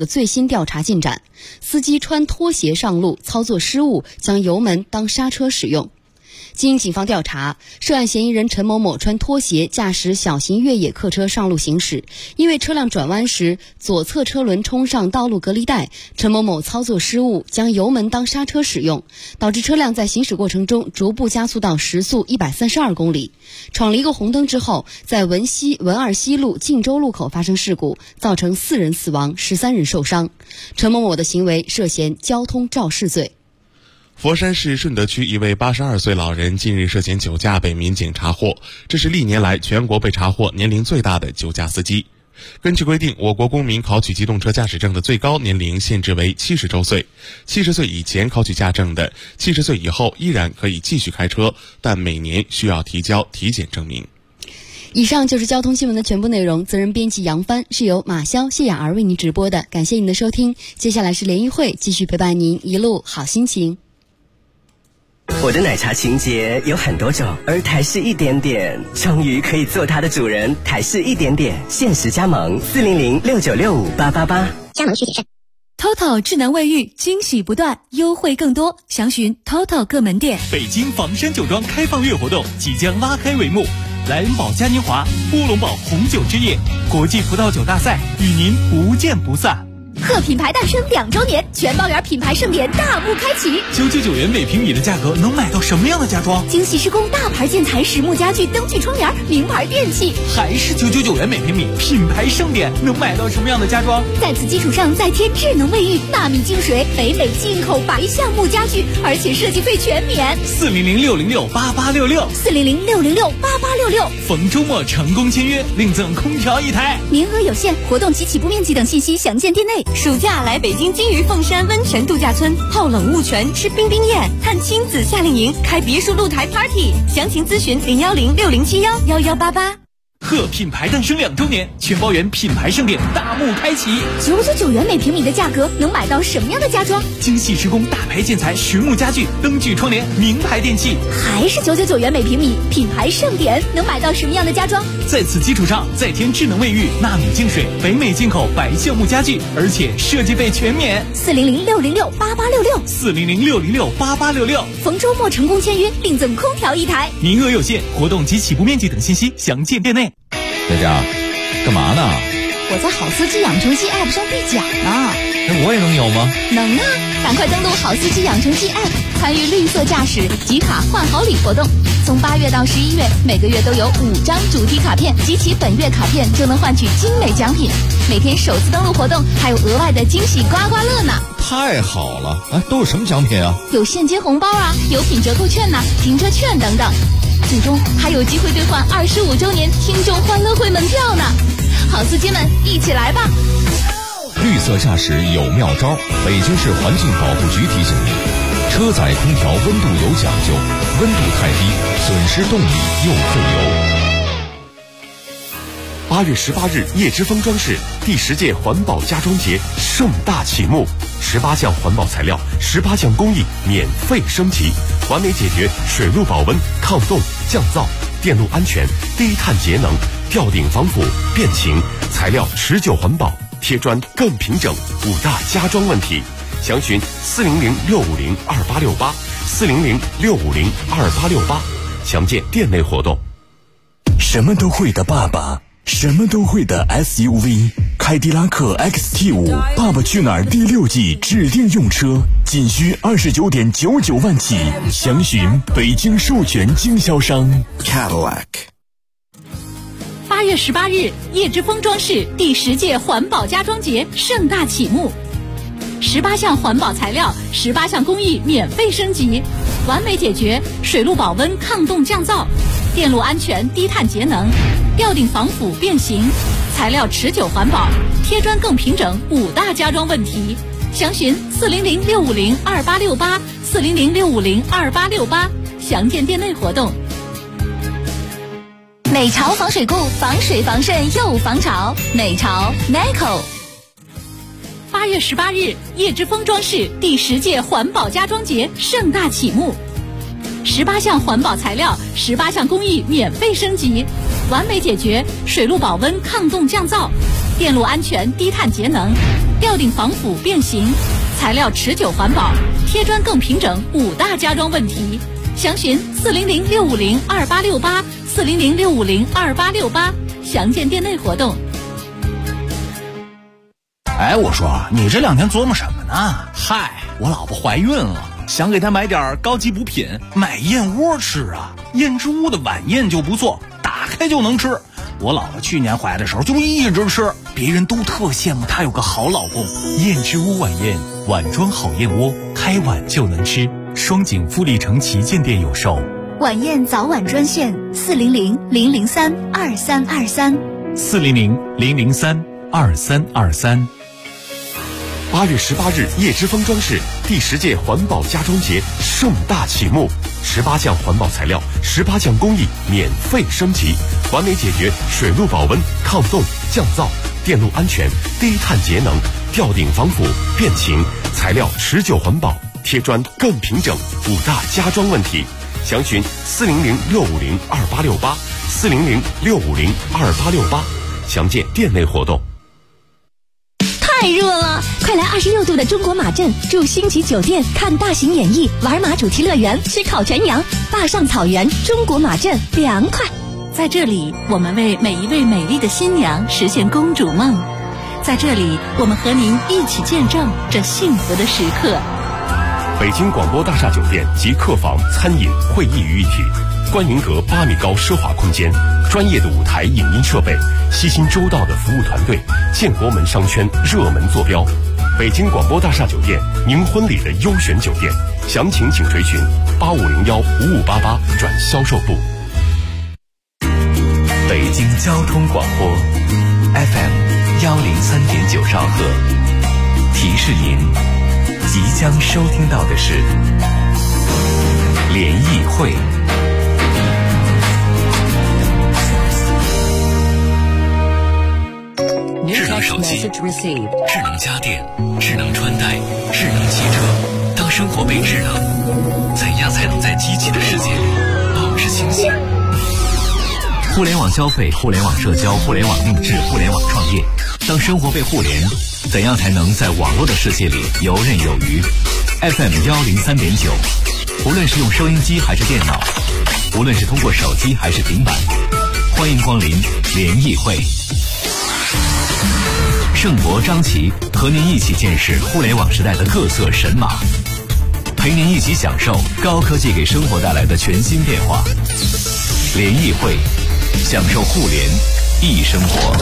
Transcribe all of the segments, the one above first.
的最新调查进展。司机穿拖鞋上路，操作失误，将油门当刹车使用。经警方调查，涉案嫌疑人陈某某穿拖鞋驾驶小型越野客车上路行驶，因为车辆转弯时左侧车轮冲上道路隔离带，陈某某操作失误，将油门当刹车使用，导致车辆在行驶过程中逐步加速到时速132公里，闯了一个红灯之后，在文二西路晋州路口发生事故，造成4人死亡，13人受伤。陈某某的行为涉嫌交通肇事罪。 佛山市顺德区一位82岁老人近日涉嫌酒驾被民警查获，这是历年来全国被查获年龄最大的酒驾司机。根据规定，我国公民考取机动车驾驶证的最高年龄限制为70周岁，70岁以前考取驾证的，70岁以后依然可以继续开车，但每年需要提交体检证明。 以上就是交通新闻的全部内容，责任编辑杨帆，是由马潇、谢雅儿为您直播的，感谢您的收听。接下来是联谊会，继续陪伴您一路好心情。 我的奶茶情节有很多种，而台式一点点终于可以做它的主人。台式一点点限时加盟40069658888， 加盟需谨慎。 TOTO 智能卫浴惊喜不断，优惠更多，详询 TOTO 各门店。 北京房山酒庄开放月活动即将拉开帷幕，莱恩堡嘉年华、乌龙堡红酒之夜、国际葡萄酒大赛与您不见不散。 贺品牌诞生2周年，全包园品牌盛典大幕开启。 999元每平米的价格能买到什么样的家装？ 精细施工大牌建材、实木家具、灯具窗帘、名牌电器， 还是999元每平米，品牌盛典能买到什么样的家装？ 在此基础上再添智能卫浴、纳米净水、北美进口白橡木家具，而且设计费全免。 4006668866400688666，逢周末成功签约，另赠空调1台， 名额有限，活动及起步面积等信息详见店内。 暑假来北京金鱼凤山温泉度假村，泡冷雾泉，吃冰冰宴，探亲子夏令营，开别墅露台 party， 详情咨询01060711188。 贺品牌诞生2周年，全包园品牌盛典大幕开启。 999元每平米的价格能买到什么样的家装？ 精细施工大牌建材、实木家具、灯具窗帘、名牌电器， 还是999元每平米，品牌盛典能买到什么样的家装？ 在此基础上再添智能卫浴、纳米净水、北美进口白橡木家具，而且设计费全免。 40066688664006866，逢周末成功签约，另赠空调1台， 名额有限，活动及起步面积等信息详见店内。 佳佳，干嘛呢？ 我在好司机养成记 App 上兑奖呢。 那我也能有吗？ 能啊！赶快登录好司机养成记 App， 参与绿色驾驶集卡换好礼活动。从8月到11月，每个月都有5张主题卡片，集齐本月卡片就能换取精美奖品。每天首次登录活动还有额外的惊喜刮刮乐呢！ 太好了！哎，都有什么奖品啊？ 有现金红包啊，有品折扣券呐，停车券等等。最终还有机会兑换25周年听众欢乐会门票呢！好司机们，一起来吧！ 绿色驾驶有妙招，北京市环境保护局提醒您：车载空调温度有讲究，温度太低，损失动力又费油。 8月18日，叶之峰装饰第10届环保家装节盛大启幕，18项环保材料，18项工艺免费升级，完美解决水路保温、抗冻、降噪、电路安全、低碳节能、吊顶防腐、变形，材料持久环保，贴砖更平整，5大家装问题。详询4006658，4006658，详见店内活动。 什么都会的爸爸，什么都会的 SUV， 凯迪拉克 XT5 爸爸去哪儿第6季指定用车，仅需29.99万起，详询北京授权经销商 Cadillac。 8月18日，叶之峰装饰第10届环保家装节盛大启幕，18项环保材料，18项工艺免费升级，完美解决水路保温、抗冻、降噪、电路安全、低碳节能、吊顶防腐、变形，材料持久环保，贴砖更平整，5大家装问题。详询40066502868，40066502868，详见店内活动。美潮防水固，防水防渗又防潮，美潮 NICO。8月18日，叶之峰装饰第10届环保家装节盛大启幕，18项环保材料，18项工艺免费升级，完美解决水路保温、抗冻、降噪、电路安全、低碳节能、 吊顶防腐变形，材料持久环保，贴砖更平整，5大家装问题。详询400-650-2868，400-650-2868，详见店内活动。 哎，我说你这2天琢磨什么呢？嗨，我老婆怀孕了，想给她买点高级补品，买燕窝吃啊。燕之屋的晚宴就不错，打开就能吃。我老婆去年怀的时候就一直吃，别人都特羡慕她有个好老公。 燕之屋晚宴，碗装好燕窝，开碗就能吃。双井富力城旗舰店有售。 晚宴早晚专线 400-003-2323，400-003-2323。 8月18日，叶之峰装饰第10届环保家装节盛大启幕，18项环保材料，18项工艺免费升级，完美解决水路保温、抗冻、降噪、电路安全、低碳节能、吊顶防腐、变形，材料持久环保，贴砖更平整，5大家装问题。详询400-650-2868，400-650-2868，详见店内活动。 太热了，快来26度的中国马镇，住星级酒店，看大型演艺，玩马主题乐园，吃烤全羊，坝上草原，中国马镇，凉快。 在这里，我们为每一位美丽的新娘实现公主梦。在这里，我们和您一起见证这幸福的时刻。 北京广播大厦酒店及客房、餐饮、会议于一体，观云阁8米高奢华空间，专业的舞台影音设备，细心周到的服务团队，建国门商圈热门坐标。北京广播大厦酒店，您婚礼的优选酒店，详情请垂询8501-5588转销售部。 北京交通广播 FM 103.9兆赫，提示您即将收听到的是联谊会。 智能手机、智能家电、智能穿戴、智能汽车。当生活被智能，怎样才能在机器的世界里保持清醒？互联网消费、互联网社交、互联网定制、互联网创业。当生活被互联，怎样才能在网络的世界里游刃有余？ FM 103.9，无论是用收音机还是电脑，无论是通过手机还是平板，欢迎光临联谊会。盛博、张琪和您一起见识互联网时代的各色神马，陪您一起享受高科技给生活带来的全新变化。联谊会，享受互联易生活。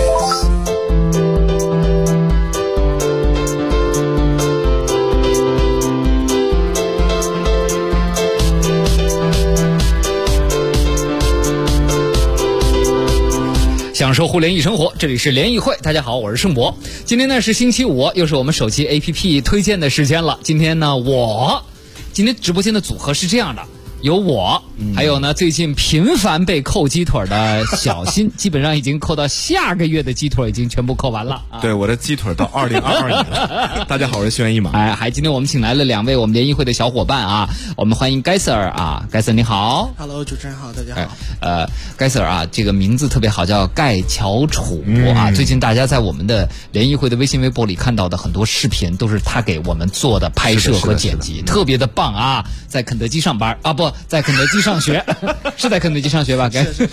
享受互联易生活，这里是联谊会。大家好，我是盛博。今天呢是星期五，又是我们手机 APP 推荐的时间了。今天呢，今天直播间的组合是这样的，有我，还有呢最近频繁被扣鸡腿的小新，基本上已经扣到下个月的鸡腿已经全部扣完了。 对，我的鸡腿到2022年了。大家好，我是轩一马。 还今天我们请来了2位我们联谊会的小伙伴啊，我们欢迎盖 Sir 啊，盖 Sir 你好。 Hello， 主持人好，大家好。 盖 Sir 啊，这个名字特别好，叫盖乔楚啊。最近大家在我们的联谊会的微信微博里看到的很多视频，都是他给我们做的拍摄和剪辑，特别的棒啊。在肯德基上班啊，不在肯德基上学，是在肯德基上学吧？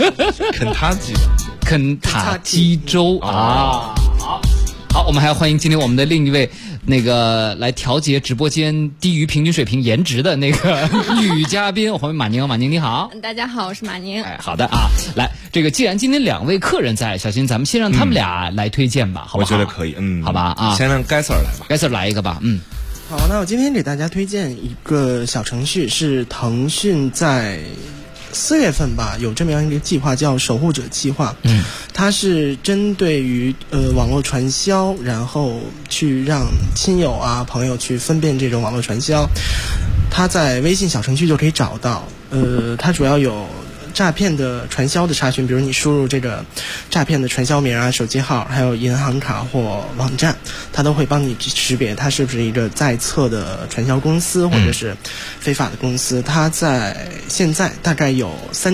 肯塔基州啊。好，我们还要欢迎今天我们的另一位那个来调节直播间低于平均水平颜值的那个女嘉宾，我欢迎马宁。马宁你好。 大家好，我是马宁。 好的啊，来，这个既然今天2位客人在，小新咱们先让他们俩来推荐吧，好不好？ 我觉得可以，好吧啊， 先让盖 Sir 来吧。 盖 Sir 来一个吧， 好，那我今天给大家推荐一个小程序，是腾讯在4月份吧有这么样一个计划，叫守护者计划。它是针对于网络传销，然后去让亲友啊朋友去分辨这种网络传销。它在微信小程序就可以找到。它主要有诈骗的传销的查询，比如你输入这个诈骗的传销名啊、手机号，还有银行卡或网站，它都会帮你识别它是不是一个在册的传销公司或者是非法的公司。它在现在大概有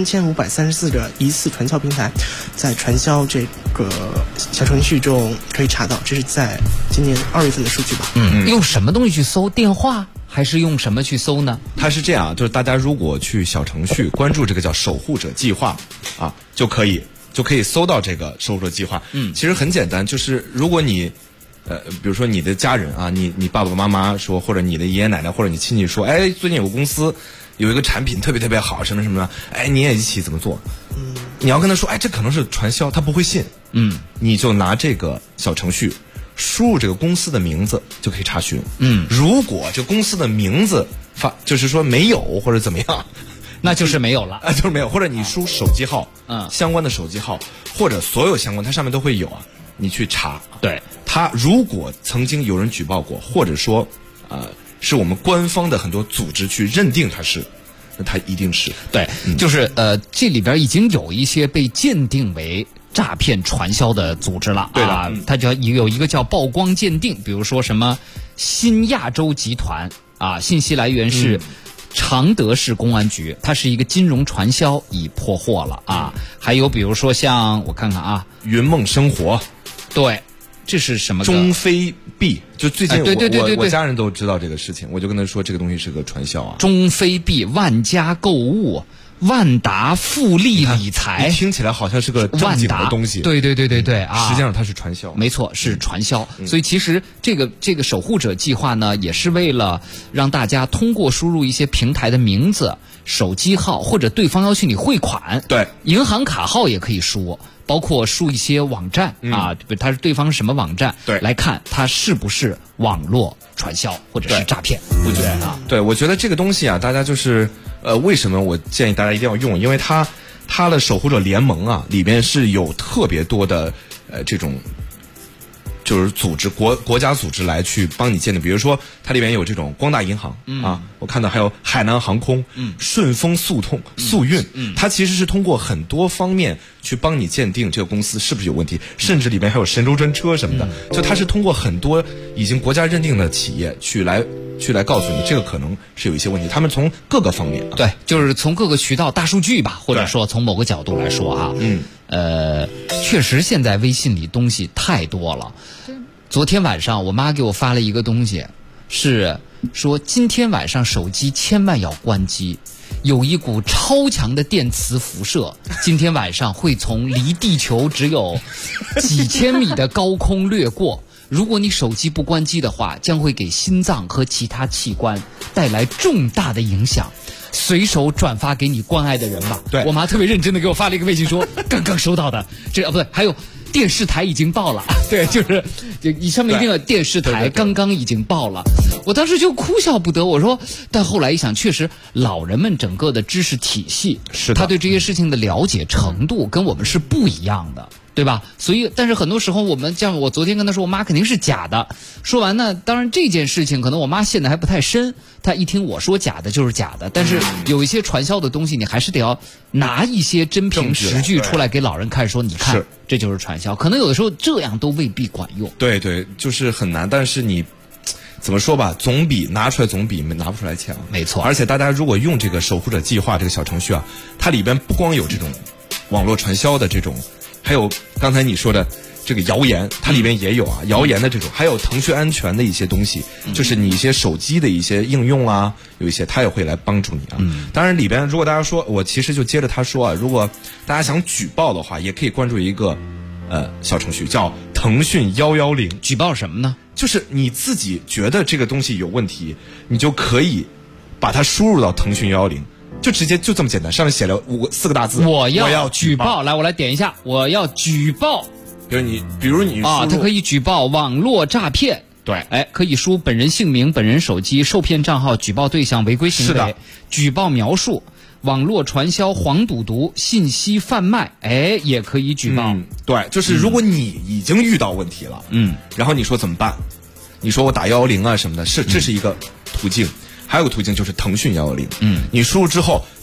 3534个疑似传销平台在传销这个小程序中可以查到，这是在今年2月份的数据吧。 用什么东西去搜？电话还是用什么去搜呢？ 它是这样，就是大家如果去小程序关注这个叫守护者计划啊，就可以搜到这个守护者计划。其实很简单，就是如果你比如说你的家人啊，你爸爸妈妈说，或者你的爷爷奶奶或者你亲戚说，哎，最近有个公司有一个产品特别特别好，什么什么的，哎，你也一起怎么做？你要跟他说，哎，这可能是传销，他不会信。你就拿这个小程序输入这个公司的名字就可以查询。如果这公司的名字就是说没有或者怎么样， 那就是没有了， 就是没有，或者你输手机号，相关的手机号或者所有相关，它上面都会有啊，你去查。 对， 他如果曾经有人举报过，或者说是我们官方的很多组织去认定它是，那它一定是对，就是这里边已经有一些被鉴定为诈骗传销的组织了。 对的， 它有一个叫曝光鉴定，比如说什么新亚洲集团啊，信息来源是常德市公安局，它是一个金融传销，已破获了啊。还有比如说像我看看啊， 云梦生活， 对。这是什么？ 中非币，就最近对我家人都知道这个事情，我就跟他说这个东西是个传销啊。 中非币、万家购物、万达富力理财， 听起来好像是个正经的东西。 对啊， 实际上它是传销。 没错，是传销。所以其实这个守护者计划呢，也是为了让大家通过输入一些平台的名字、手机号或者对方要求你汇款， 对， 银行卡号也可以输。包括输一些网站啊，它是对方什么网站， 对， 来看它是不是网络传销或者是诈骗。我觉得啊， 对，我觉得这个东西啊，大家就是为什么我建议大家一定要用？因为它的守护者联盟啊，里边是有特别多的这种。就是组织国家组织来去帮你鉴定，比如说它里面有这种光大银行啊，我看到还有海南航空、顺丰速运，它其实是通过很多方面去帮你鉴定这个公司是不是有问题，甚至里面还有神州专车什么的，就它是通过很多已经国家认定的企业去来告诉你这个可能是有一些问题，他们从各个方面对，就是从各个渠道大数据吧，或者说从某个角度来说啊，确实现在微信里东西太多了。昨天晚上我妈给我发了一个东西，是说今天晚上手机千万要关机，有一股超强的电磁辐射，今天晚上会从离地球只有几千米的高空掠过。如果你手机不关机的话，将会给心脏和其他器官带来重大的影响。随手转发给你关爱的人吧。 对， 我妈特别认真的给我发了一个微信说，刚刚收到的。这不对，还有电视台已经报了。对，就是你上面一定要电视台刚刚已经报了。我当时就哭笑不得，我说，但后来一想，确实老人们整个的知识体系， 是他对这些事情的了解程度跟我们是不一样的。对吧？所以，但是很多时候我们像我昨天跟他说，我妈肯定是假的。说完呢，当然这件事情可能我妈陷得还不太深，她一听我说假的就是假的。但是有一些传销的东西，你还是得要拿一些真凭实据出来给老人看，说你看这就是传销。可能有的时候这样都未必管用。 对对，就是很难。但是你怎么说吧，总比拿出来总比拿不出来强。 没错。 而且大家如果用这个守护者计划这个小程序啊，它里边不光有这种网络传销的这种。还有刚才你说的这个谣言，它里面也有啊，谣言的这种，还有腾讯安全的一些东西，就是你一些手机的一些应用啊，有一些它也会来帮助你啊。当然里边如果大家说，我其实就接着他说啊，如果大家想举报的话，也可以关注一个小程序叫腾讯110。 举报什么呢？ 就是你自己觉得这个东西有问题，你就可以把它输入到腾讯110。就直接就这么简单，上面写了4个大字， 我要举报。来，我来点一下，我要举报。 比如你啊，它可以举报网络诈骗。 对， 哎，可以输本人姓名、本人手机、受骗账号、举报对象、违规行为。 是的， 举报描述、网络传销、黄赌毒、信息贩卖，哎，也可以举报。 对，就是如果你已经遇到问题了，然后你说怎么办？你说我打110啊什么的，这是一个途径。还有个途径就是腾讯110，你输入之后，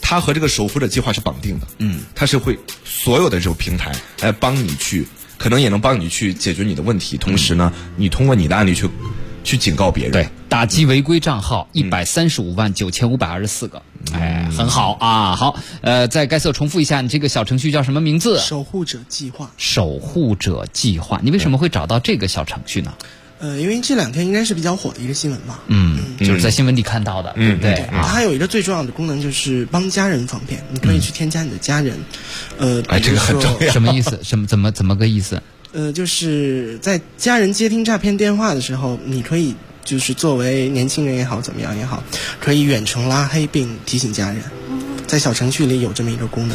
它和这个守护者计划是绑定的，它是会所有的这种平台来帮你去，可能也能帮你去解决你的问题，同时呢，你通过你的案例去警告别人。 对，打击违规账号1359524个，很好啊。好，再该次重复一下，你这个小程序叫什么名字？ 守护者计划。 守护者计划，你为什么会找到这个小程序呢？ 因为这2天应该是比较火的一个新闻嘛。 就是在新闻里看到的，对不对？ 它还有一个最重要的功能就是帮家人方便，你可以去添加你的家人。 这个很重要。 什么意思？怎么个意思？ 就是在家人接听诈骗电话的时候，你可以就是作为年轻人也好，怎么样也好，可以远程拉黑并提醒家人。在小程序里有这么一个功能。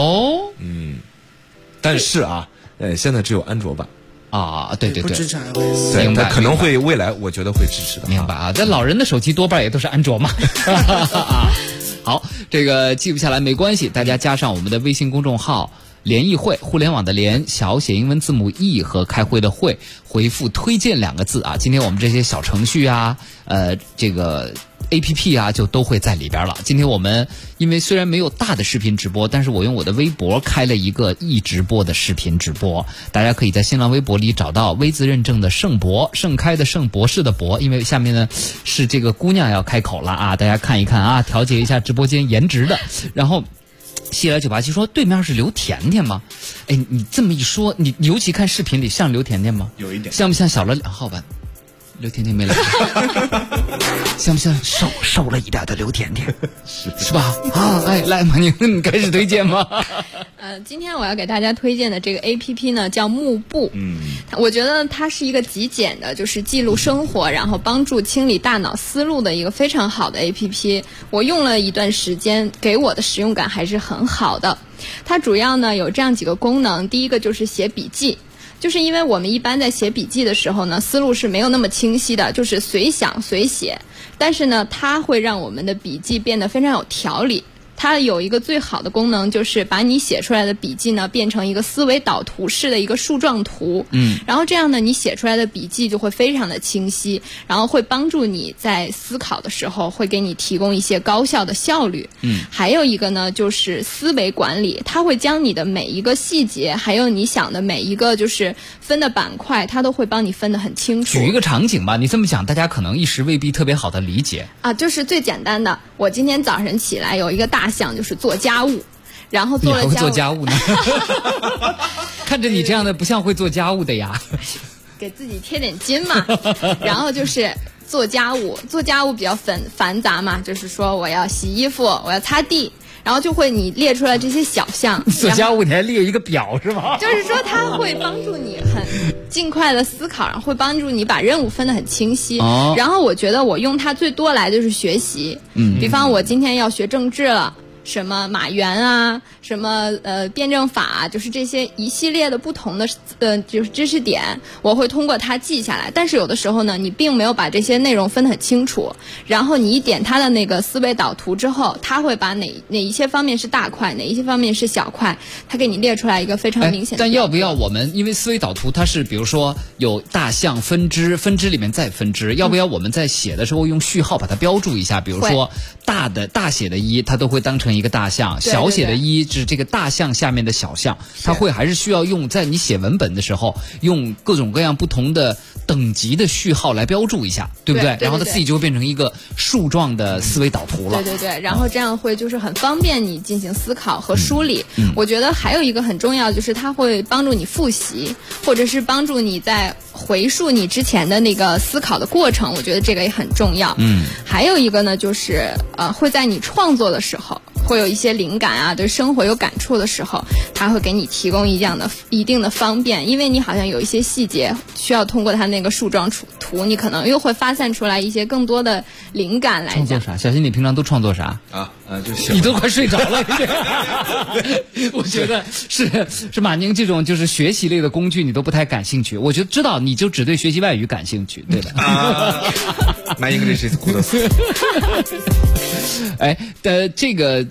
但是啊，现在只有安卓版。 对， 不支持 iOS， 对，可能会未来我觉得会支持的。 明白啊，在老人的手机多半也都是安卓嘛。好，这个记不下来没关系，大家加上我们的微信公众号联谊会，互联网的联，小写英文字母 E 和开会的会，回复推荐2个字啊。今天我们这些小程序啊，这个 APP 啊，就都会在里边了。今天我们因为虽然没有大的视频直播，但是我用我的微博开了一个易直播的视频直播，大家可以在新浪微博里找到微字认证的盛博，盛开的盛，博士的博，因为下面呢是这个姑娘要开口了啊，大家看一看啊，调节一下直播间颜值的。然后西来987说对面是刘甜甜吗？你这么一说，你尤其看视频里像刘甜甜吗？ 有一点。 像不像小了2号吧？刘甜甜没来。像不像瘦了一点的刘甜甜？是吧？来马宁，你开始推荐吗？ 今天我要给大家推荐的这个 APP 呢叫幕布。我觉得它是一个极简的，就是记录生活，然后帮助清理大脑思路的一个非常好的 APP。我用了一段时间，给我的使用感还是很好的。它主要呢有这样几个功能，第一个就是写笔记。就是因为我们一般在写笔记的时候呢，思路是没有那么清晰的，就是随想随写。但是呢，它会让我们的笔记变得非常有条理。它有一个最好的功能，就是把你写出来的笔记呢变成一个思维导图式的一个树状图。然后这样呢，你写出来的笔记就会非常的清晰，然后会帮助你在思考的时候会给你提供一些高效的效率。还有一个呢，就是思维管理，它会将你的每一个细节，还有你想的每一个就是分的板块，它都会帮你分得很清楚。 举一个场景吧，你这么讲，大家可能一时未必特别好的理解啊。 就是最简单的，我今天早晨起来有一个大项就是做家务，然后做了家务。 你还会做家务呢？看着你这样的不像会做家务的呀。 给自己贴点金嘛。然后就是做家务比较繁杂嘛，就是说我要洗衣服，我要擦地。然后就会你列出来这些小项。 做家务你还列一个表是吗？ 就是说它会帮助你很尽快的思考，然后会帮助你把任务分得很清晰。然后我觉得我用它最多来的就是学习。比方我今天要学政治了，什么马原啊，什么辩证法啊，就是这些一系列的不同的就是知识点，我会通过它记下来。但是有的时候呢，你并没有把这些内容分得很清楚，然后你一点它的那个思维导图之后，它会把哪一些方面是大块，哪一些方面是小块，它给你列出来一个非常明显的。 但要不要我们，因为思维导图它是比如说有大项分支，分支里面再分支，要不要我们在写的时候用序号把它标注一下？比如说大写的一，它都会当成一个大项，小写的一是这个大项下面的小项，它会还是需要用在你写文本的时候用各种各样不同的等级的序号来标注一下，对不对？然后它自己就会变成一个树状的思维导图了。 对，然后这样会就是很方便你进行思考和梳理。我觉得还有一个很重要，就是它会帮助你复习，或者是帮助你在回溯你之前的那个思考的过程，我觉得这个也很重要。还有一个呢，就是会在你创作的时候会有一些灵感啊，对生活有感触的时候，它会给你提供一定的方便，因为你好像有一些细节需要通过它那个树状图，你可能又会发散出来一些更多的灵感来讲。 创作啥？小新，你平常都创作啥？ 就是你都快睡着了。我觉得是马宁这种就是学习类的工具你都不太感兴趣，我就知道你就只对学习外语感兴趣，对的。My English is good。 这个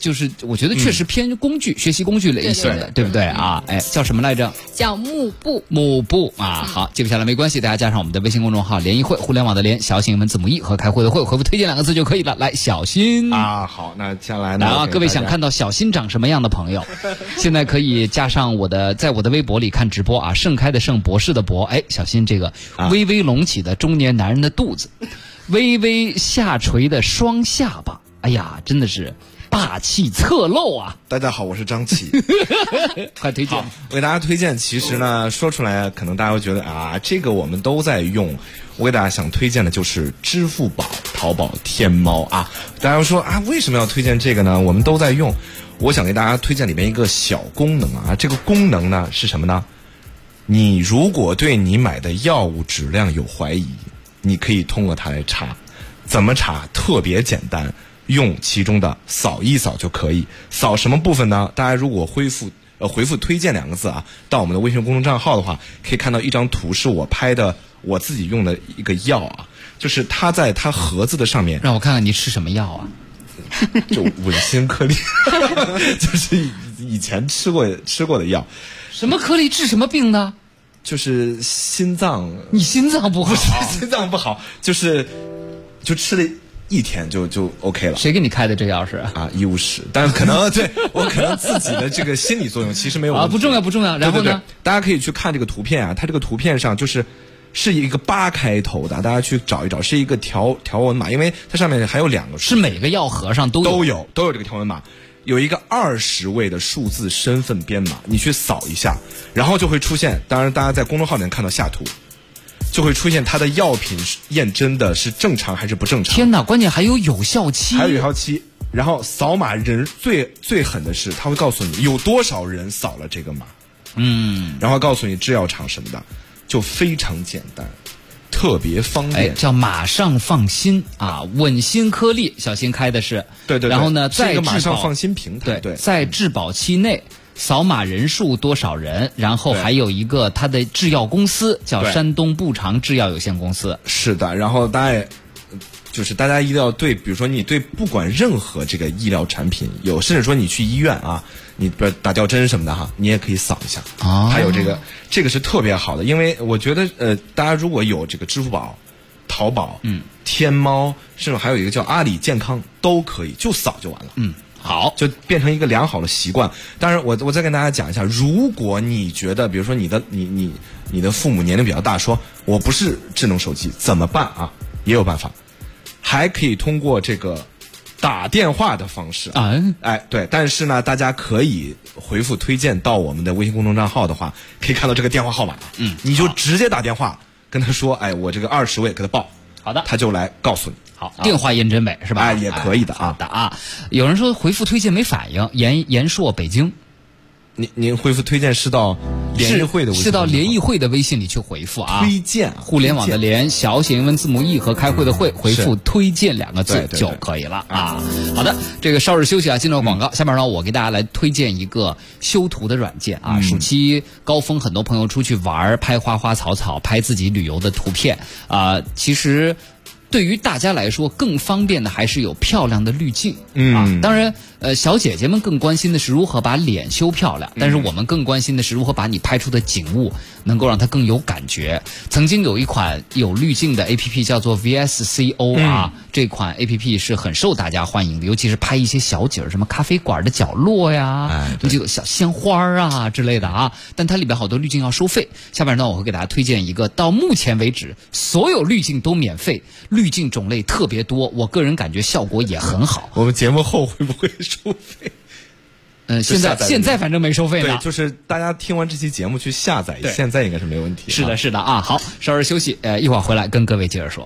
就是我觉得确实偏工具、学习工具类型的，对不对啊？哎，叫什么来着？ 叫幕布。 幕布啊，好，记不下来没关系，大家加上我们的微信公众号联谊会，互联网的联，小写英文字母 E 和开会的会，回复推荐2个字就可以了。来，小新啊，好，那接下来呢？ 啊，各位想看到小新长什么样的朋友，现在可以加上在我的微博里看直播啊，盛开的盛，博士的博，哎，小新这个微微隆起的中年男人的肚子，微微下垂的双下巴，哎呀，真的是霸气侧漏啊！ 大家好，我是张琪， 快推荐。 我给大家推荐，其实呢，说出来可能大家会觉得啊，这个我们都在用。我给大家想推荐的就是支付宝、淘宝、天猫啊。大家说啊，为什么要推荐这个呢？我们都在用。我想给大家推荐里面一个小功能啊，这个功能呢是什么呢？你如果对你买的药物质量有怀疑，你可以通过它来查。怎么查？特别简单。用其中的扫一扫就可以。扫什么部分呢？大家如果回复推荐2个字啊，到我们的微信公众账号的话，可以看到一张图，是我拍的我自己用的一个药啊，就是它在它盒子的上面。 让我看看你吃什么药啊？ 就稳心颗粒，就是以前吃过的药。 什么颗粒治什么病呢？ 就是心脏。 你心脏不好？ 不是心脏不好，就吃了1天就 OK 了。 谁给你开的这药是啊？医务室，但可能对我可能自己的这个心理作用其实没有问题啊，不重要。然后呢？ 对，大家可以去看这个图片啊，它这个图片上是一个8开头的，大家去找一找，是一个条纹码，因为它上面还有2个数。 是每个药盒上都有这个条纹码，有一个20位的数字身份编码，你去扫一下，然后就会出现。当然，大家在公众号里面看到下图。就会出现它的药品验真的是正常还是不正常。 天哪，关键还有有效期。 还有有效期，然后扫码人最狠的是，他会告诉你有多少人扫了这个码，然后告诉你制药厂什么的，就非常简单，特别方便。 叫马上放心啊，稳心颗粒，小新开的是。 对。 然后呢，在马上放心平台，对， 在质保期内。扫码人数多少人，然后还有一个它的制药公司叫山东步长制药有限公司。 是的，然后大家一定要对，比如说你对不管任何这个医疗产品甚至说你去医院啊，你比如打吊针什么的哈，你也可以扫一下啊。还有这个是特别好的，因为我觉得大家如果有这个支付宝、淘宝、天猫，甚至还有一个叫阿里健康都可以，就扫就完了。 好， 就变成一个良好的习惯。当然，我再跟大家讲一下，如果你觉得，比如说你的父母年龄比较大，说我不是智能手机怎么办啊？也有办法，还可以通过这个打电话的方式啊。 对，但是呢，大家可以回复推荐到我们的微信公众账号的话，可以看到这个电话号码。你就直接打电话跟他说，我这个20位给他报， 好的， 他就来告诉你。 好，电话验真伪是吧？ 也可以的啊。 的啊，有人说回复推荐没反应，延硕北京。 您回复推荐是到联谊会的微信， 是到联谊会的微信里去回复啊。 推荐， 互联网的联，小写英文字母 E 和开会的会，回复推荐2个字就可以了啊。好的，这个稍事休息啊，进入广告。下面呢，我给大家来推荐一个修图的软件啊。暑期高峰，很多朋友出去玩，拍花花草草，拍自己旅游的图片啊。其实对于大家来说，更方便的还是有漂亮的滤镜啊。当然，小姐姐们更关心的是如何把脸修漂亮，但是我们更关心的是如何把你拍出的景物能够让它更有感觉。曾经有一款有滤镜的 APP 叫做 VSCO 啊，这款 APP 是很受大家欢迎的，尤其是拍一些小景，什么咖啡馆的角落呀，这个小鲜花啊之类的啊。但它里边好多滤镜要收费。下面呢，我会给大家推荐一个，到目前为止所有滤镜都免费，滤镜种类特别多，我个人感觉效果也很好。 我们节目后会不会收费？ 现在反正没收费呢。 对，就是大家听完这期节目去下载，现在应该是没问题。 是的啊。好，稍事休息，一会儿回来跟各位接着说。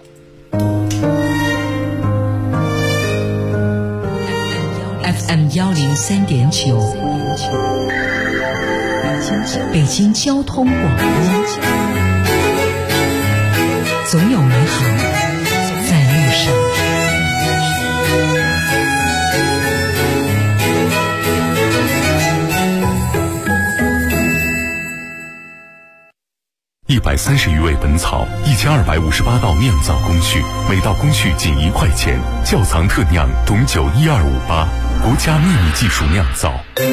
FM 103.9，北京交通广播，总有美好在路上。 1230余味本草，1258道酿造工序，每道工序仅1块钱。窖藏特酿董酒12588，国家秘密技术酿造。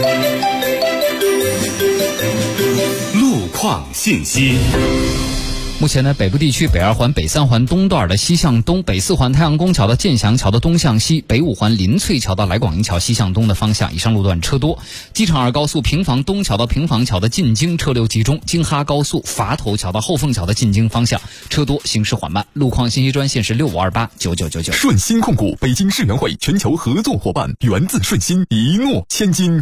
路况信息。 目前呢，北部地区北2环、北3环东段的西向东，北4环太阳宫桥的建祥桥的东向西，北5环林翠桥到来广营桥西向东的方向，以上路段车多。机场2高速平房东桥到平房桥的进京车流集中，京哈高速垡头桥到后凤桥的进京方向车多，行驶缓慢。路况信息专线是65289999。 顺鑫控股北京世园会全球合作伙伴，源自顺鑫，一诺千金。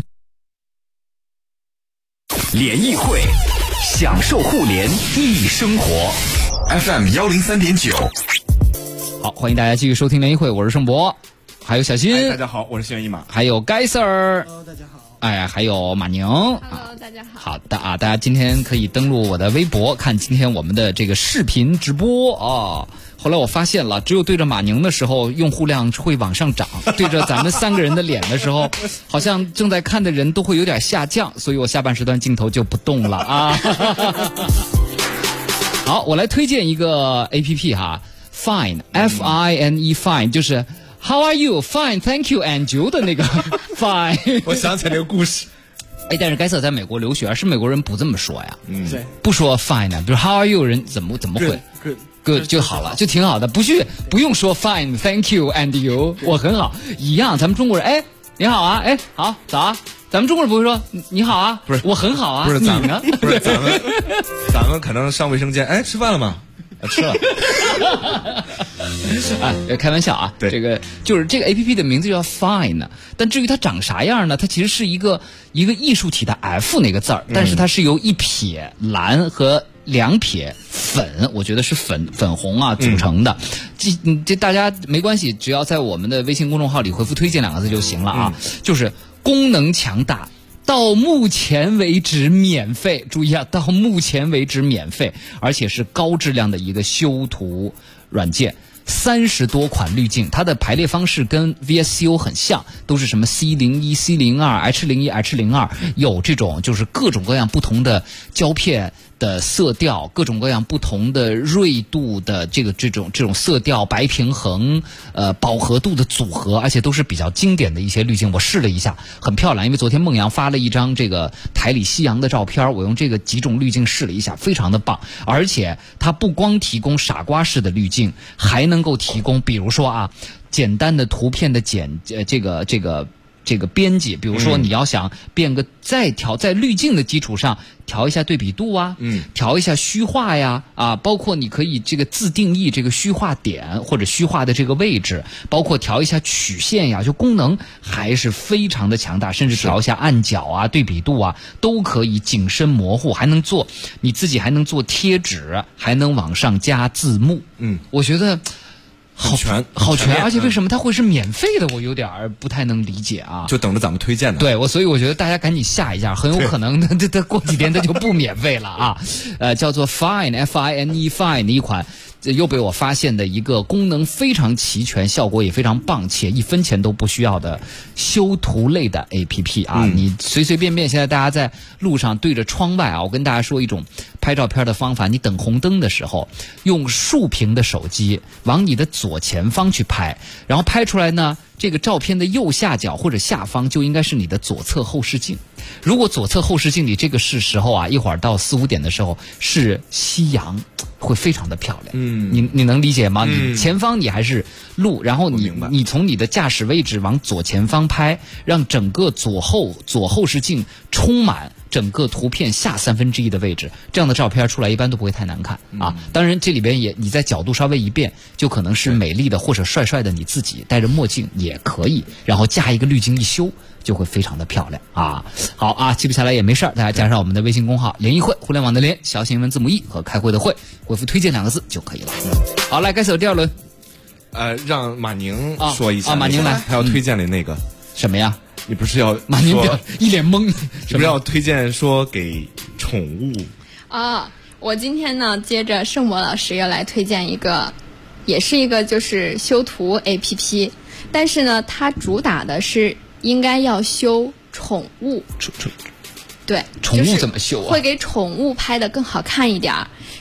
联谊会，享受互联易生活。FM 103.9。 好，欢迎大家继续收听联谊会，我是盛博，还有小新。 大家好，我是轩一马。 还有盖 Sir。 Hello， 大家好。 哎，还有马宁。 Hello， 大家好。 好的啊，大家今天可以登录我的微博看今天我们的这个视频直播哦。后来我发现了，只有对着马宁的时候用户量会往上涨，对着咱们3个人的脸的时候，好像正在看的人都会有点下降，所以我下半时段镜头就不动了啊。好，我来推荐一个 APP 哈 ，Fine F-I-N-E Fine， 就是 How are you? Fine, thank you, and you 的那个 Fine。 我想起来这个故事。 哎，但是盖瑟在美国留学，是美国人不这么说呀？ 对， 不说 Fine 呢，比如 How are you 人怎么会 Good 就好了，就挺好的，不用说 Fine, thank you, and you， 我很好，一样。咱们中国人，哎，你好啊，哎，好，早啊。咱们中国人不会说你好啊，不是我很好啊， 不是咱们呢？不是咱们可能上卫生间，哎，吃饭了吗？吃了。 啊，开玩笑啊，这个就是这个 APP 的名字叫 Fine， 但至于它长啥样呢？它其实是一个艺术体的 F 那个字儿，但是它是由1撇蓝和2撇粉，我觉得是粉红啊组成的。这大家没关系，只要在我们的微信公众号里回复推荐2个字就行了啊。就是功能强大，到目前为止免费，注意啊，到目前为止免费，而且是高质量的一个修图软件。30多款滤镜，它的排列方式跟 VSCO 很像，都是什么 C02、C02、H01、H02， 有这种就是各种各样不同的胶片的色调，各种各样不同的锐度的这种色调，白平衡饱和度的组合，而且都是比较经典的一些滤镜。我试了一下，很漂亮。因为昨天孟阳发了一张这个台里夕阳的照片，我用这个几种滤镜试了一下，非常的棒。而且它不光提供傻瓜式的滤镜，还能够提供比如说啊简单的图片的这个编辑，比如说你要想变个在滤镜的基础上调一下对比度啊，调一下虚化呀，啊，包括你可以这个自定义这个虚化点或者虚化的这个位置，包括调一下曲线呀，就功能还是非常的强大，甚至调一下暗角啊、对比度啊，都可以景深模糊，还能做你自己还能做贴纸，还能往上加字幕。我觉得好全，而且为什么它会是免费的？我有点不太能理解啊。 就等着咱们推荐的。 对，所以我觉得大家赶紧下一下，很有可能它过几天它就不免费了啊。叫做 Fine F-I-N-E Fine 的一款。又被我发现的一个功能非常齐全，效果也非常棒，且1分钱都不需要的修图类的 APP 啊！你随随便便，现在大家在路上对着窗外啊，我跟大家说一种拍照片的方法：你等红灯的时候，用竖屏的手机往你的左前方去拍，然后拍出来呢，这个照片的右下角或者下方就应该是你的左侧后视镜。如果左侧后视镜里这个是时候啊，一会儿到4、5点的时候是夕阳，会非常的漂亮。你能理解吗？你前方你还是路，然后你从你的驾驶位置往左前方拍，让整个左后视镜充满整个图片下1/3的位置，这样的照片出来一般都不会太难看啊。当然这里边你在角度稍微一变，就可能是美丽的或者帅帅的你自己戴着墨镜也可以，然后加一个滤镜一修，就会非常的漂亮啊。好啊，记不下来也没事儿，大家加上我们的微信公号联谊会，互联网的联，小写英文字母 E 和开会的会，回复推荐2个字就可以了。好，来开始第2轮。 让马宁说一下。 马宁来， 他要推荐的那个什么呀？ 你不是要马宁一脸懵， 你不是要推荐说给宠物啊？我今天呢，接着盛博老师要来推荐一个，也是一个就是修图 APP， 但是呢，它主打的是应该要修宠物。对， 宠物怎么修啊？ 会给宠物拍得更好看一点。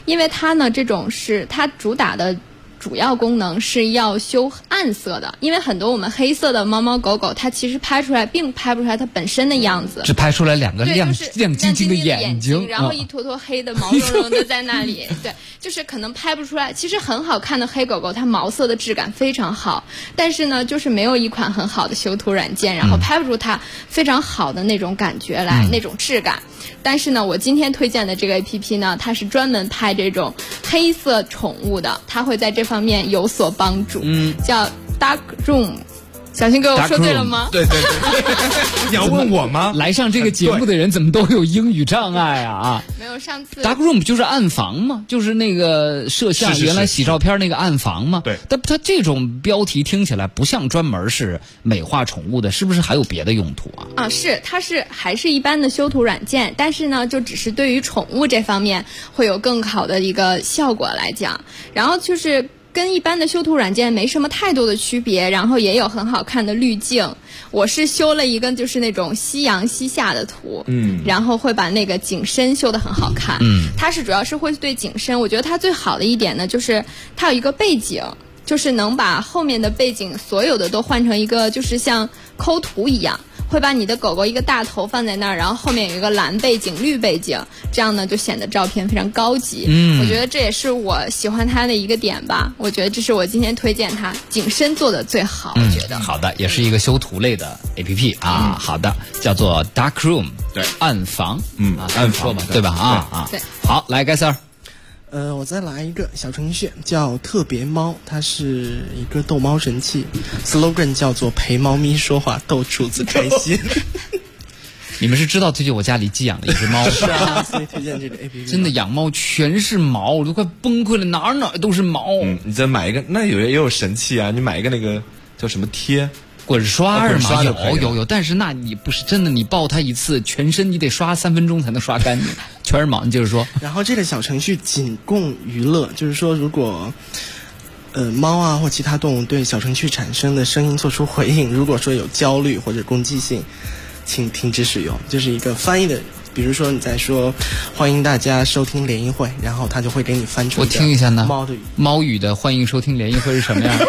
因为它呢这种是它主打的主要功能是要修暗色的，因为很多我们黑色的猫猫狗狗，它其实拍出来并拍不出来它本身的样子， 只拍出来两个亮晶晶的眼睛， 然后一坨坨黑的毛茸茸的在那里，对，就是可能拍不出来。其实很好看的黑狗狗，它毛色的质感非常好，但是呢，就是没有一款很好的修图软件，然后拍不出它非常好的那种感觉来，那种质感。但是呢，我今天推荐的这个 APP 呢，它是专门拍这种黑色宠物的，它会在这方面有所帮助。叫 Dark Room。小新哥，我说对了吗？ 对，你要问我吗？ 来上这个节目的人怎么都有英语障碍啊？ 没有，上次 Dark Room 不就是暗房吗？就是那个摄像原来洗照片那个暗房吗？ 对。 但它这种标题听起来不像专门是美化宠物的，是不是还有别的用途啊？ 它是还是一般的修图软件，但是呢，就只是对于宠物这方面会有更好的一个效果来讲，然后就是跟一般的修图软件没什么太多的区别，然后也有很好看的滤镜。我是修了一个就是那种夕阳西下的图，然后会把那个景深修得很好看。它是主要是会对景深，我觉得它最好的一点呢，就是它有一个背景，就是能把后面的背景所有的都换成一个就是像抠图一样。会把你的狗狗一个大头放在那儿，然后后面有一个蓝背景、绿背景，这样呢就显得照片非常高级。我觉得这也是我喜欢它的一个点吧。我觉得这是我今天推荐它景深做的最好。我觉得好的，也是一个修图类的 APP 啊。好的，叫做 Dark Room， 对， 暗房， 暗房嘛， 对吧？ 对。 好，来盖Sir。 我再来一个小程序叫特别猫，它是一个逗猫神器 ，slogan 叫做陪猫咪说话，逗主子开心。 你们是知道最近我家里寄养了一只猫， 是啊，所以推荐这个 APP。 真的养猫全是毛，我都快崩溃了，哪都是毛。 你再买一个，那也有神器啊，你买一个那个叫什么贴？ 滚刷是吗？有，但是那你不是真的，你抱它一次，全身你得刷3分钟才能刷干净，全是毛。你就是说， 然后这个小程序仅供娱乐，就是说如果猫啊或其他动物对小程序产生的声音做出回应，如果说有焦虑或者攻击性，请停止使用。就是一个翻译的，比如说你在说欢迎大家收听联谊会，然后它就会给你翻出我听一下呢， 猫语的欢迎收听联谊会是什么样？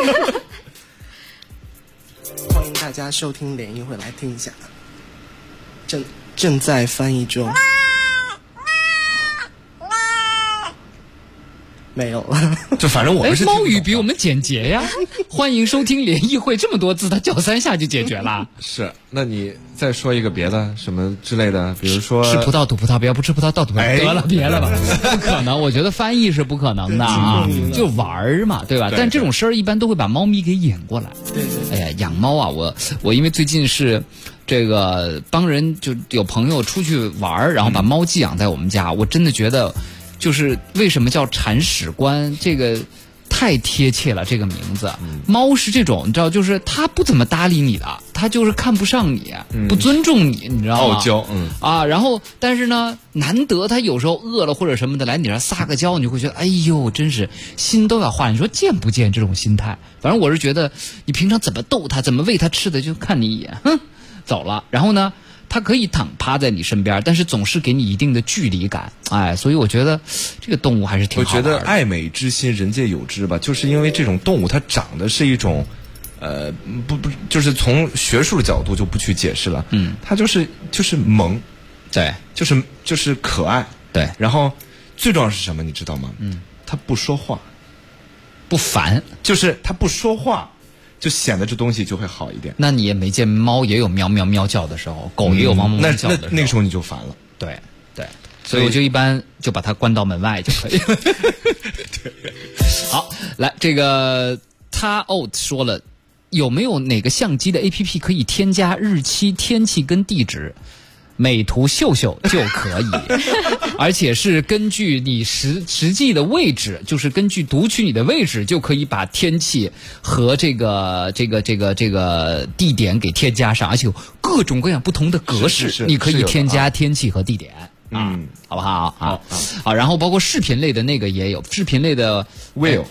欢迎大家收听联谊会，来听一下，正在翻译中。没有了， 就反正我们是猫语比我们简洁呀。欢迎收听联谊会，这么多字，它叫3下就解决了。 是，那你再说一个别的什么之类的，比如说吃葡萄吐葡萄，不吃葡萄倒吐葡萄，得了，别了吧，不可能，我觉得翻译是不可能的啊，就玩嘛，对吧？但这种事儿一般都会把猫咪给引过来。 对。 哎呀，养猫啊，我因为最近是这个帮人，就有朋友出去玩，然后把猫寄养在我们家，我真的觉得。就是为什么叫铲屎官，这个太贴切了，这个名字。猫是这种，你知道，就是它不怎么搭理你的，它就是看不上你，不尊重你，你知道吗？ 傲娇， 然后但是呢，难得它有时候饿了或者什么的来你这撒个娇，你就会觉得哎呦，真是心都要化。你说贱不贱这种心态？反正我是觉得，你平常怎么逗它，怎么喂它吃的，就看你一眼，走了。然后呢？它可以躺趴在你身边，但是总是给你一定的距离感，所以我觉得这个动物还是挺好玩的。 我觉得爱美之心，人皆有之吧，就是因为这种动物它长的是一种，不，就是从学术的角度就不去解释了，它就是萌， 对， 就是可爱， 对， 然后最重要是什么，你知道吗？它不说话， 不烦， 就是它不说话。就显得这东西就会好一点。 那你也没见猫也有喵喵喵叫的时候，狗也有汪汪汪叫的时候， 那个时候你就烦了。 对，所以我就一般就把它关到门外就可以了。 对， 好，来这个他说了，有没有哪个相机的 APP 可以添加日期、天气跟地址？美图秀秀就可以，而且是根据你实际的位置，就是根据读取你的位置，就可以把天气和这个地点给添加上，而且有各种各样不同的格式，你可以添加天气和地点好不好？好，然后包括视频类的那个也有，视频类的 view。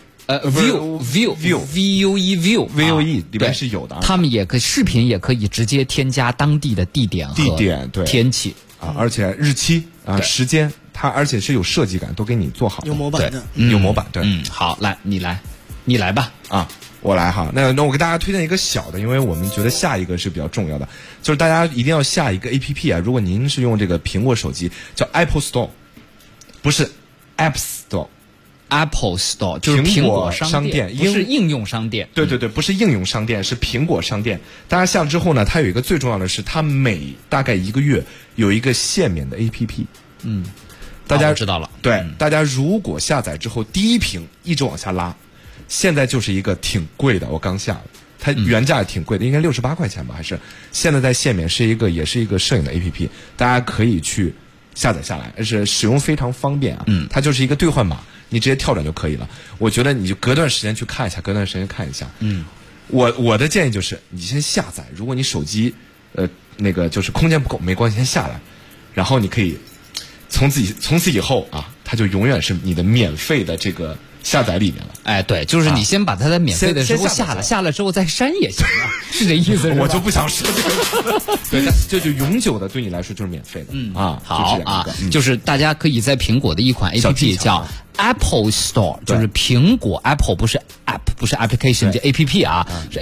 view 里边是有的， 他们也可以视频也可以直接添加当地的地点和对天气而且日期时间它而且是有设计感，都给你做好的， 有模板的， 有模板，对。 好，来你来吧啊。我来哈，那我给大家推荐一个小的，因为我们觉得下一个是比较重要的，就是大家一定要下一个 APP 啊。如果您是用这个苹果手机，叫 Apple Store， 不是 App Store。Apple Store 就是苹果商店，不是应用商店。 对，不是应用商店，是苹果商店。大家下了之后呢，它有一个最重要的是，它每大概1个月有一个限免的 APP。大家知道了。 对，大家如果下载之后，第一屏一直往下拉。现在就是一个挺贵的，我刚下了，它原价也挺贵的，应该68块钱吧，还是现在在限免，也是一个摄影的 APP， 大家可以去下载下来，而且使用非常方便啊。它就是一个兑换码，你直接跳转就可以了。我觉得你就隔段时间去看一下，隔段时间看一下。我的建议就是你先下载，如果你手机那个就是空间不够没关系，先下来，然后你可以从此以后啊，它就永远是你的免费的这个下载里面了。 哎，对，就是你先把它在免费的时候下了之后再删也行啊，是这意思是吧？ 我就不想说这个。对，这就永久的对你来说就是免费的。 好啊，就是大家可以在苹果的一款 APP 叫 Apple Store， 就是苹果 Apple 不是 App 不是 Application， 叫 APP 啊，是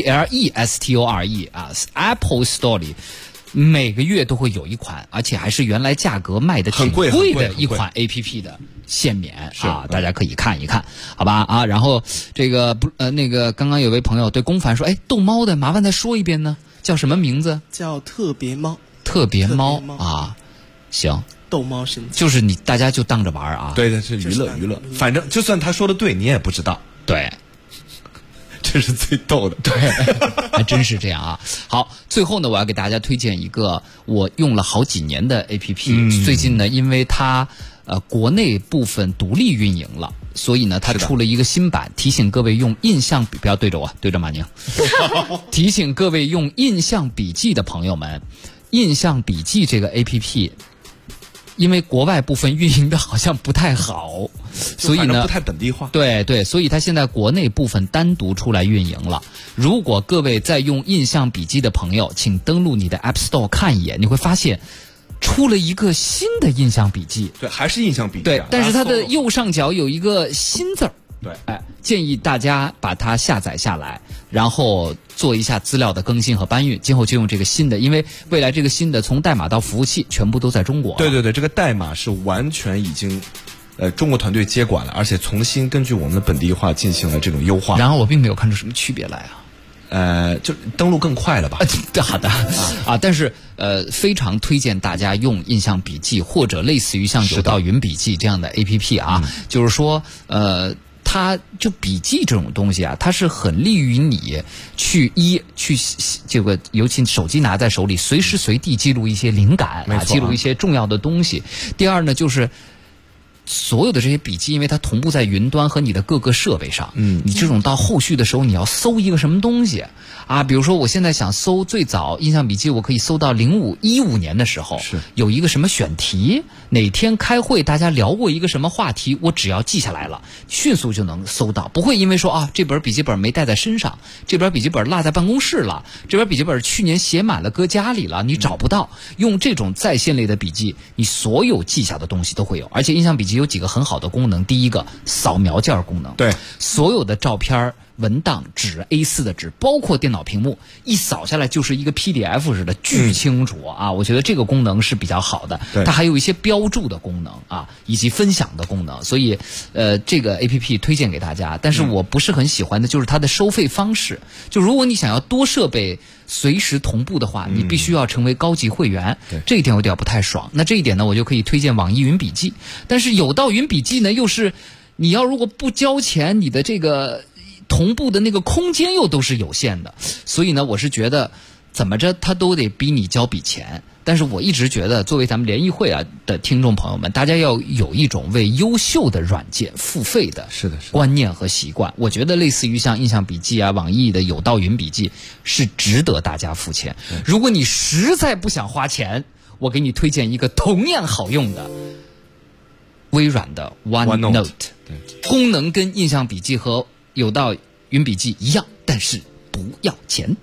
APPLESTORE 啊 ，Apple Store 里。每个月都会有一款，而且还是原来价格卖的挺贵的一款 APP 的限免啊，大家可以看一看，好吧啊。然后这个那个刚刚有位朋友对龚凡说，哎，逗猫的麻烦再说一遍呢，叫什么名字？ 叫特别猫。 特别猫啊，行。 逗猫神器就是大家就当着玩啊。 对，是娱乐，反正就算他说的对，你也不知道。 对。 这是最逗的， 对，还真是这样啊。好，最后呢，我要给大家推荐一个我用了好几年的 APP，最近呢，因为它国内部分独立运营了，所以呢，它出了一个新版，提醒各位用印象笔，不要对着我，对着马宁，提醒各位用印象笔记的朋友们，印象笔记这个 APP。因为国外部分运营的好像不太好，所以呢不太本地化。 对，所以它现在国内部分单独出来运营了。如果各位在用印象笔记的朋友，请登录你的 App Store 看一眼，你会发现出了一个新的印象笔记。 对，还是印象笔记。 对，但是它的右上角有一个新字儿。 对， 建议大家把它下载下来，然后做一下资料的更新和搬运。今后就用这个新的，因为未来这个新的从代码到服务器全部都在中国。 对，这个代码是完全已经，中国团队接管了，而且重新根据我们的本地化进行了这种优化。 然后我并没有看出什么区别来啊。就登录更快了吧？ 好的啊，但是非常推荐大家用印象笔记或者类似于像有道云笔记这样的 APP 啊，就是说它就笔记这种东西啊，它是很利于你去这个，尤其手机拿在手里，随时随地记录一些灵感啊，记录一些重要的东西。第二呢，就是所有的这些笔记，因为它同步在云端和你的各个设备上，你这种到后续的时候，你要搜一个什么东西啊？比如说，我现在想搜最早印象笔记，我可以搜到15年的时候，有一个什么选题，哪天开会大家聊过一个什么话题，我只要记下来了，迅速就能搜到，不会因为说啊这本笔记本没带在身上，这本笔记本落在办公室了，这本笔记本去年写满了搁家里了，你找不到。用这种在线类的笔记，你所有记下的东西都会有，而且印象笔记有几个很好的功能。第一个，扫描件功能， 对， 所有的照片文档纸 A4 的纸，包括电脑屏幕，一扫下来就是一个 PDF 似的，巨清楚啊！我觉得这个功能是比较好的。它还有一些标注的功能啊，以及分享的功能，所以这个 APP 推荐给大家。但是我不是很喜欢的就是它的收费方式。就如果你想要多设备随时同步的话，你必须要成为高级会员，这一点有点不太爽。那这一点呢，我就可以推荐网易云笔记。但是有道云笔记呢，又是你要如果不交钱，你的这个同步的那个空间又都是有限的，所以呢，我是觉得怎么着他都得逼你交笔钱。但是我一直觉得，作为咱们联谊会的听众朋友们，大家要有一种为优秀的软件付费的观念和习惯。我觉得类似于像印象笔记啊、网易的有道云笔记是值得大家付钱。如果你实在不想花钱，我给你推荐一个同样好用的微软的 OneNote， 功能跟印象笔记和有道云笔记一样，但是不要钱。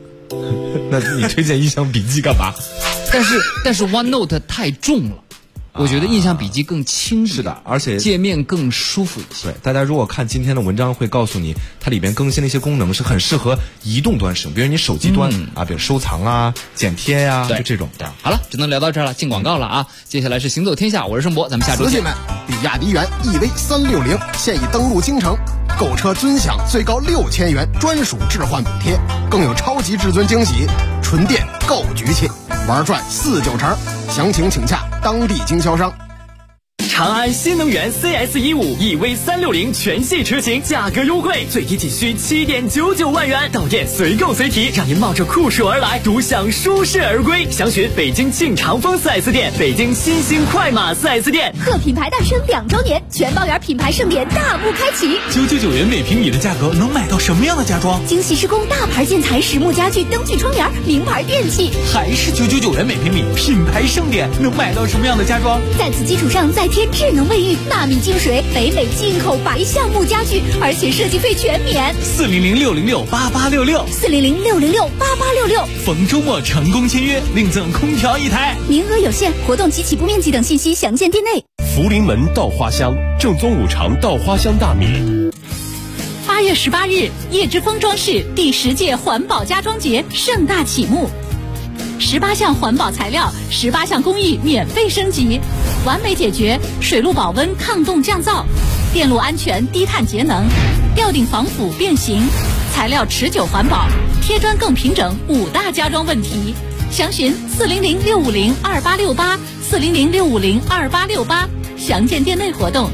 那你推荐印象笔记干嘛？ 但是 OneNote 太重了， 我觉得印象笔记更轻， 是的，而且界面更舒服一些。 对，大家如果看今天的文章，会告诉你它里边更新的一些功能是很适合移动端使用，比如你手机端比如收藏啊、剪贴呀，就这种。 对，好了，只能聊到这儿了，进广告了啊！接下来是行走天下，我是盛博，咱们下周见。 瓷器们，比亚迪元 EV360现已登陆京城，购车尊享最高6000元专属置换补贴，更有超级至尊惊喜，纯电购局气，玩转49成，详情请洽当地经销商。 长安新能源 CS15 EV360全系车型价格优惠，最低仅需7.99万元，到店随购随提，让您冒着酷暑而来，独享舒适而归。详询北京庆长丰 4S 店、北京新兴快马 4S 店。 贺品牌诞生2周年，全包圆品牌盛典大幕开启。 999元每平米的价格能买到什么样的家装？ 精细施工大牌建材、实木家具、灯具窗帘、名牌电器。 还是999元每平米，品牌盛典能买到什么样的家装？ 在此基础上再添智能卫浴、纳米净水、北美进口白橡木家具，而且设计费全免。 400-606-8866 400-606-8866。 逢周末成功签约，另赠空调1台， 名额有限，活动及起步面积等信息详见店内。 福临门稻花香，正宗五常稻花香大米。 8月18日，叶之峰装饰第10届环保家装节盛大启幕。18项环保材料，18项工艺免费升级，完美解决水陆保温抗冻降噪、电路安全低碳节能、吊顶防腐变形、材料持久环保、贴砖更平整5大家装问题。详询400-650-2868 400-650-2868，详见店内活动。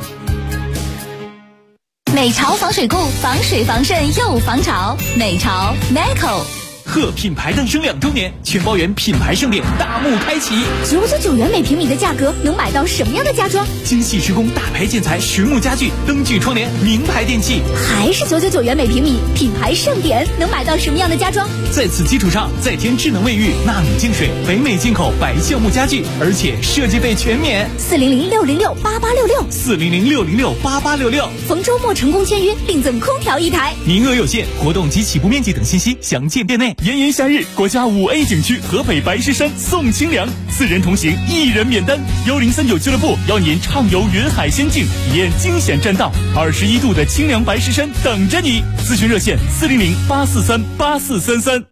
美潮防水固，防水防渗又防潮。美潮 Meco。 贺品牌诞生2周年，全包圆品牌盛典大幕开启。 999元每平米的价格，能买到什么样的家装？ 精细施工大牌建材、实木家具、灯具窗帘、名牌电器。 还是999元每平米，品牌盛典能买到什么样的家装？ 在此基础上再添智能卫浴、纳米净水、北美进口白橡木家具，而且设计费全免。 400-606-8866 400-606-8866。 逢周末成功签约，另赠空调1台， 名额有限，活动及起步面积等信息详见店内。炎炎夏日，国家5A 景区合肥白石山送清凉，4人同行1人免单。1039俱乐部邀您畅游云海仙境，体验惊险栈道，21度的清凉白石山等着你。咨询热线400-843-8433。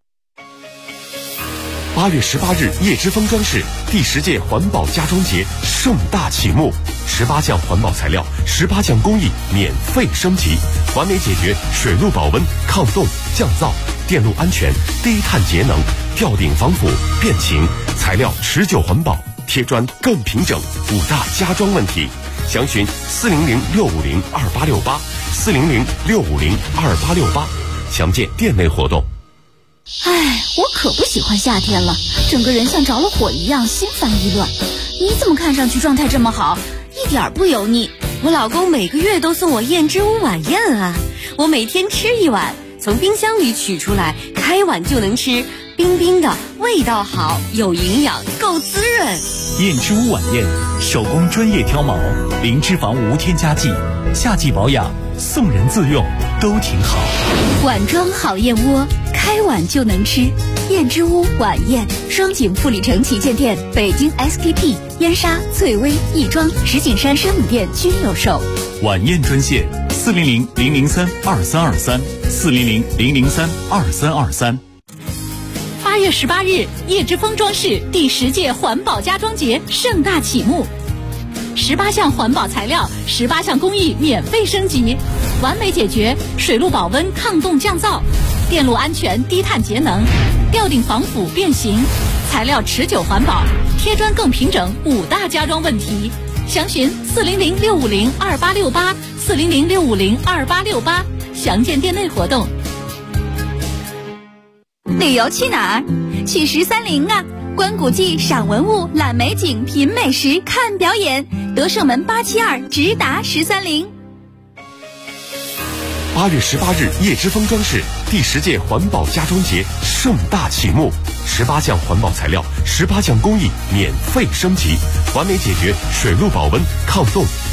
8月18日，叶之峰装饰第10届环保家装节盛大启幕，18项环保材料，18项工艺免费升级，完美解决水陆保温、抗冻、降噪、电路安全、低碳节能、吊顶防腐、变形、材料持久环保、贴砖更平整5大家装问题。详询400-650-2868 400-650-2868，详见店内活动。 唉，我可不喜欢夏天了，整个人像着了火一样，心烦意乱。你怎么看上去状态这么好，一点不油腻？ 我老公每个月都送我燕之屋晚宴啊，我每天吃1碗，从冰箱里取出来，开碗就能吃，冰冰的，味道好，有营养，够滋润。 燕之屋晚宴，手工专业挑毛，零脂肪无添加剂，夏季保养，送人自用都挺好。 碗装好燕窝，开碗就能吃。燕之屋晚宴，双井富里城旗舰店、北京 SKP、燕莎、翠微、亦庄、石景山生母店均有售。 晚宴专线400-003-2323 400-003-2323。 8月18日，叶之峰装饰第10届环保家装节盛大启幕。18项环保材料，18项工艺免费升级，完美解决水陆保温抗冻降噪、电路安全低碳节能、吊顶防腐变形、材料持久环保、贴砖更平整5大家装问题。详询400-650-2868 400-650-2868，详见店内活动。 旅游去哪儿？去1030啊！观古迹、赏文物、览美景、品美食、看表演，德胜门872直达1030。 8月18日，叶之峰装饰第10届环保家装节盛大启幕，18项环保材料，18项工艺免费升级，完美解决水陆保温、抗冻、